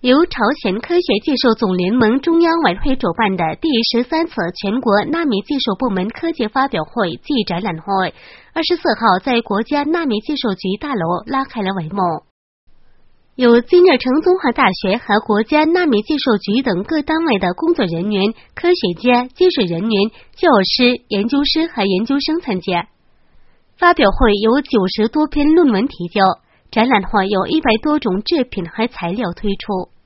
由朝鲜科学技术总联盟中央委员会主办的第13次全国纳米技术部门科技发表会暨展览会24号在国家纳米技术局大楼拉开了帷幕。由金日成综合大学和国家纳米技术局等各单位的工作人员、科学家、技术人员、教师、研究师和研究生参加。发表会有90多篇论文提交，展览会有100多种制品和材料推出。